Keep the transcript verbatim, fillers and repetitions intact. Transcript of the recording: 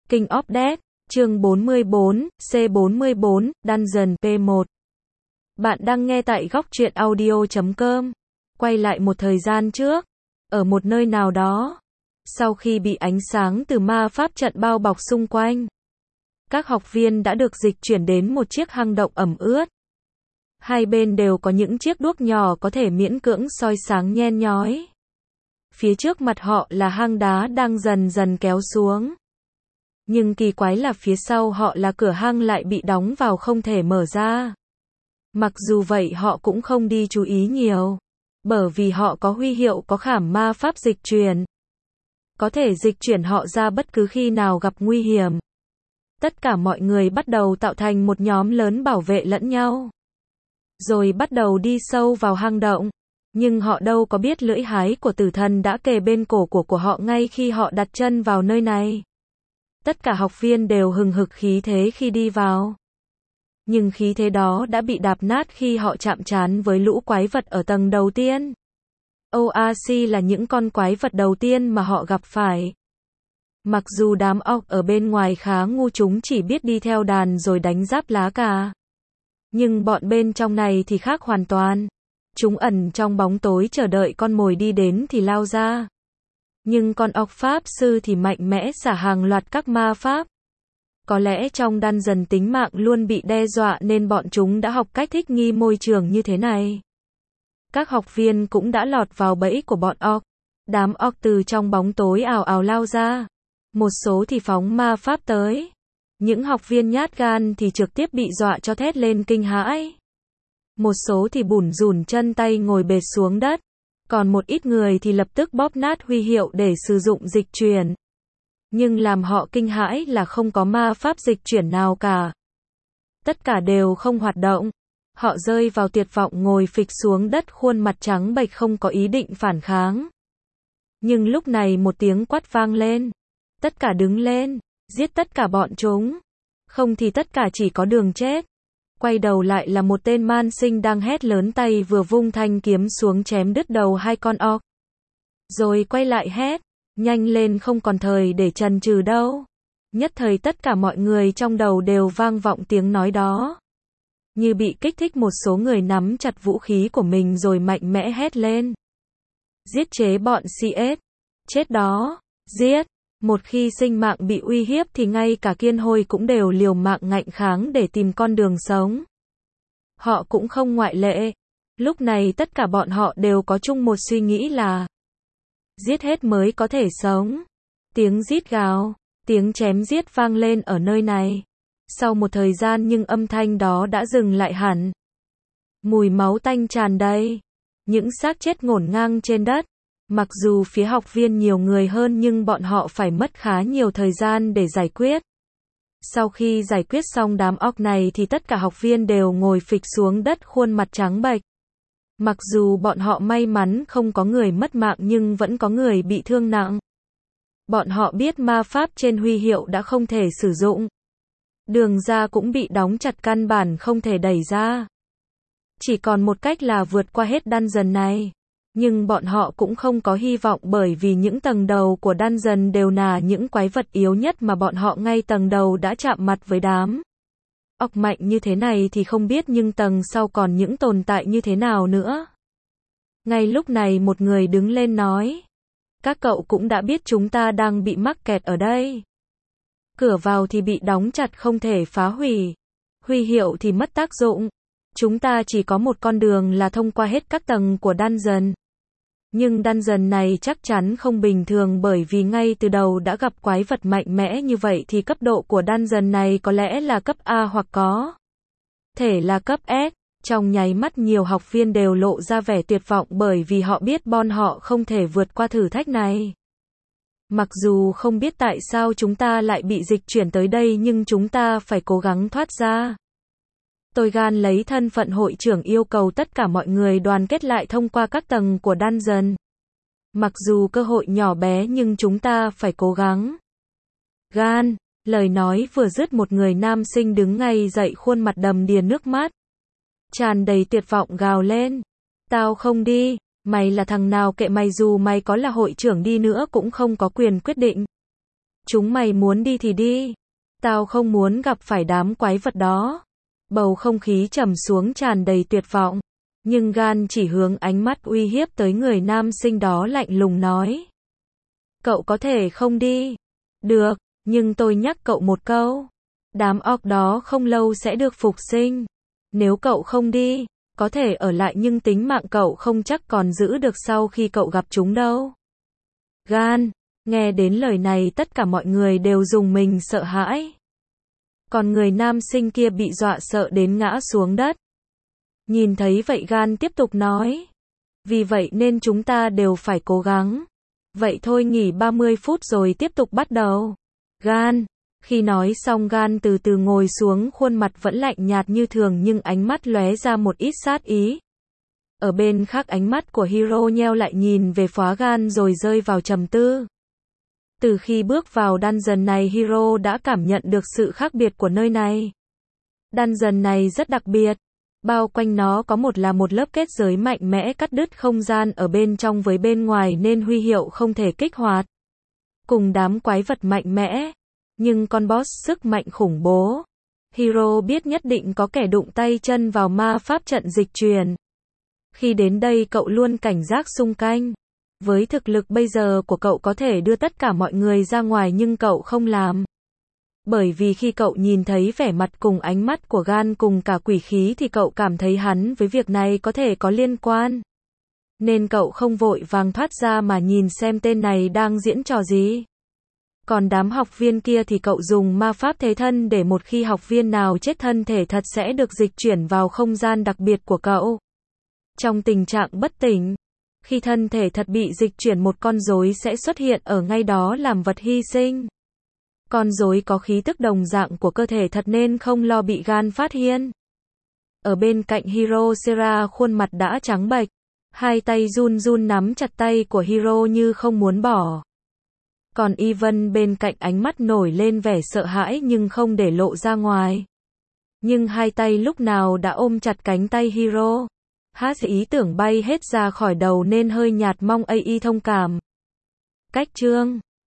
King of Death, chương bốn mươi bốn, C bốn mươi bốn, Dungeon P một. Bạn đang nghe tại góc truyện audio chấm com. Quay lại một thời gian trước, ở một nơi nào đó, sau khi bị ánh sáng từ ma pháp trận bao bọc xung quanh, các học viên đã được dịch chuyển đến một chiếc hang động ẩm ướt. Hai bên đều có những chiếc đuốc nhỏ có thể miễn cưỡng soi sáng nhen nhói. Phía trước mặt họ là hang đá đang dần dần kéo xuống. Nhưng kỳ quái là phía sau họ là cửa hang lại bị đóng vào không thể mở ra. Mặc dù vậy họ cũng không đi chú ý nhiều, bởi vì họ có huy hiệu có khảm ma pháp dịch chuyển. Có thể dịch chuyển họ ra bất cứ khi nào gặp nguy hiểm. Tất cả mọi người bắt đầu tạo thành một nhóm lớn bảo vệ lẫn nhau. Rồi bắt đầu đi sâu vào hang động. Nhưng họ đâu có biết lưỡi hái của tử thần đã kề bên cổ của của họ ngay khi họ đặt chân vào nơi này. Tất cả học viên đều hừng hực khí thế khi đi vào. Nhưng khí thế đó đã bị đạp nát khi họ chạm trán với lũ quái vật ở tầng đầu tiên. o a xê là những con quái vật đầu tiên mà họ gặp phải. Mặc dù đám orc ở bên ngoài khá ngu, chúng chỉ biết đi theo đàn rồi đánh giáp lá cà. Nhưng bọn bên trong này thì khác hoàn toàn. Chúng ẩn trong bóng tối chờ đợi con mồi đi đến thì lao ra. Nhưng con orc pháp sư thì mạnh mẽ xả hàng loạt các ma pháp. Có lẽ trong dungeon tính mạng luôn bị đe dọa nên bọn chúng đã học cách thích nghi môi trường như thế này. Các học viên cũng đã lọt vào bẫy của bọn orc. Đám orc từ trong bóng tối ào ào lao ra. Một số thì phóng ma pháp tới. Những học viên nhát gan thì trực tiếp bị dọa cho thét lên kinh hãi. Một số thì bủn rủn chân tay ngồi bệt xuống đất. Còn một ít người thì lập tức bóp nát huy hiệu để sử dụng dịch chuyển. Nhưng làm họ kinh hãi là không có ma pháp dịch chuyển nào cả. Tất cả đều không hoạt động. Họ rơi vào tuyệt vọng ngồi phịch xuống đất, khuôn mặt trắng bệch không có ý định phản kháng. Nhưng lúc này một tiếng quát vang lên. Tất cả đứng lên, giết tất cả bọn chúng. Không thì tất cả chỉ có đường chết. Quay đầu lại là một tên man sinh đang hét lớn, tay vừa vung thanh kiếm xuống chém đứt đầu hai con orc. Rồi quay lại hét, nhanh lên, không còn thời để chần chừ đâu. Nhất thời tất cả mọi người trong đầu đều vang vọng tiếng nói đó. Như bị kích thích, một số người nắm chặt vũ khí của mình rồi mạnh mẽ hét lên. Giết chế bọn xê ét. Chết đó, giết. Một khi sinh mạng bị uy hiếp thì ngay cả kiên hôi cũng đều liều mạng ngạnh kháng để tìm con đường sống. Họ cũng không ngoại lệ. Lúc này tất cả bọn họ đều có chung một suy nghĩ là giết hết mới có thể sống. Tiếng rít gào, tiếng chém giết vang lên ở nơi này. Sau một thời gian nhưng âm thanh đó đã dừng lại hẳn. Mùi máu tanh tràn đầy. Những xác chết ngổn ngang trên đất. Mặc dù phía học viên nhiều người hơn nhưng bọn họ phải mất khá nhiều thời gian để giải quyết. Sau khi giải quyết xong đám orc này thì tất cả học viên đều ngồi phịch xuống đất, khuôn mặt trắng bệch. Mặc dù bọn họ may mắn không có người mất mạng nhưng vẫn có người bị thương nặng. Bọn họ biết ma pháp trên huy hiệu đã không thể sử dụng. Đường ra cũng bị đóng chặt, căn bản không thể đẩy ra. Chỉ còn một cách là vượt qua hết dungeon này. Nhưng bọn họ cũng không có hy vọng, bởi vì những tầng đầu của dungeon đều là những quái vật yếu nhất mà bọn họ ngay tầng đầu đã chạm mặt với đám orc mạnh như thế này thì không biết nhưng tầng sau còn những tồn tại như thế nào nữa. Ngay lúc này một người đứng lên nói. Các cậu cũng đã biết chúng ta đang bị mắc kẹt ở đây. Cửa vào thì bị đóng chặt không thể phá hủy. Huy hiệu thì mất tác dụng. Chúng ta chỉ có một con đường là thông qua hết các tầng của dungeon. Nhưng dungeon này chắc chắn không bình thường, bởi vì ngay từ đầu đã gặp quái vật mạnh mẽ như vậy thì cấp độ của dungeon này có lẽ là cấp A hoặc có thể là cấp S. Trong nháy mắt nhiều học viên đều lộ ra vẻ tuyệt vọng bởi vì họ biết bọn họ không thể vượt qua thử thách này. Mặc dù không biết tại sao chúng ta lại bị dịch chuyển tới đây nhưng chúng ta phải cố gắng thoát ra. Tôi gan lấy thân phận hội trưởng yêu cầu tất cả mọi người đoàn kết lại thông qua các tầng của dungeon. Mặc dù cơ hội nhỏ bé nhưng chúng ta phải cố gắng. Gan, lời nói vừa dứt một người nam sinh đứng ngay dậy, khuôn mặt đầm đìa nước mắt. Tràn đầy tuyệt vọng gào lên. Tao không đi, mày là thằng nào kệ mày, dù mày có là hội trưởng đi nữa cũng không có quyền quyết định. Chúng mày muốn đi thì đi. Tao không muốn gặp phải đám quái vật đó. Bầu không khí trầm xuống tràn đầy tuyệt vọng. Nhưng Gan chỉ hướng ánh mắt uy hiếp tới người nam sinh đó lạnh lùng nói. Cậu có thể không đi. Được, nhưng tôi nhắc cậu một câu. Đám orc đó không lâu sẽ được phục sinh. Nếu cậu không đi, có thể ở lại nhưng tính mạng cậu không chắc còn giữ được sau khi cậu gặp chúng đâu. Gan, nghe đến lời này tất cả mọi người đều rùng mình sợ hãi. Còn người nam sinh kia bị dọa sợ đến ngã xuống đất. Nhìn thấy vậy Gan tiếp tục nói. Vì vậy nên chúng ta đều phải cố gắng. Vậy thôi nghỉ ba mươi phút rồi tiếp tục bắt đầu. Gan. Khi nói xong Gan từ từ ngồi xuống, khuôn mặt vẫn lạnh nhạt như thường nhưng ánh mắt lóe ra một ít sát ý. Ở bên khác ánh mắt của Hiro nheo lại nhìn về phía Gan rồi rơi vào trầm tư. Từ khi bước vào dungeon này Hiro đã cảm nhận được sự khác biệt của nơi này. Dungeon này rất đặc biệt. Bao quanh nó có một là một lớp kết giới mạnh mẽ cắt đứt không gian ở bên trong với bên ngoài nên huy hiệu không thể kích hoạt. Cùng đám quái vật mạnh mẽ. Nhưng con boss sức mạnh khủng bố. Hiro biết nhất định có kẻ đụng tay chân vào ma pháp trận dịch chuyển. Khi đến đây cậu luôn cảnh giác xung quanh. Với thực lực bây giờ của cậu có thể đưa tất cả mọi người ra ngoài nhưng cậu không làm. Bởi vì khi cậu nhìn thấy vẻ mặt cùng ánh mắt của Gan cùng cả quỷ khí thì cậu cảm thấy hắn với việc này có thể có liên quan. Nên cậu không vội vàng thoát ra mà nhìn xem tên này đang diễn trò gì. Còn đám học viên kia thì cậu dùng ma pháp thế thân để một khi học viên nào chết thân thể thật sẽ được dịch chuyển vào không gian đặc biệt của cậu. Trong tình trạng bất tỉnh, khi thân thể thật bị dịch chuyển một con rối sẽ xuất hiện ở ngay đó làm vật hy sinh. Con rối có khí tức đồng dạng của cơ thể thật nên không lo bị Gan phát hiện. Ở bên cạnh Hiro Sera khuôn mặt đã trắng bệch, hai tay run run nắm chặt tay của Hiro như không muốn bỏ. Còn Ivan bên cạnh ánh mắt nổi lên vẻ sợ hãi nhưng không để lộ ra ngoài. Nhưng hai tay lúc nào đã ôm chặt cánh tay Hiro. Hát ý tưởng bay hết ra khỏi đầu nên hơi nhạt, mong a i thông cảm. Cách chương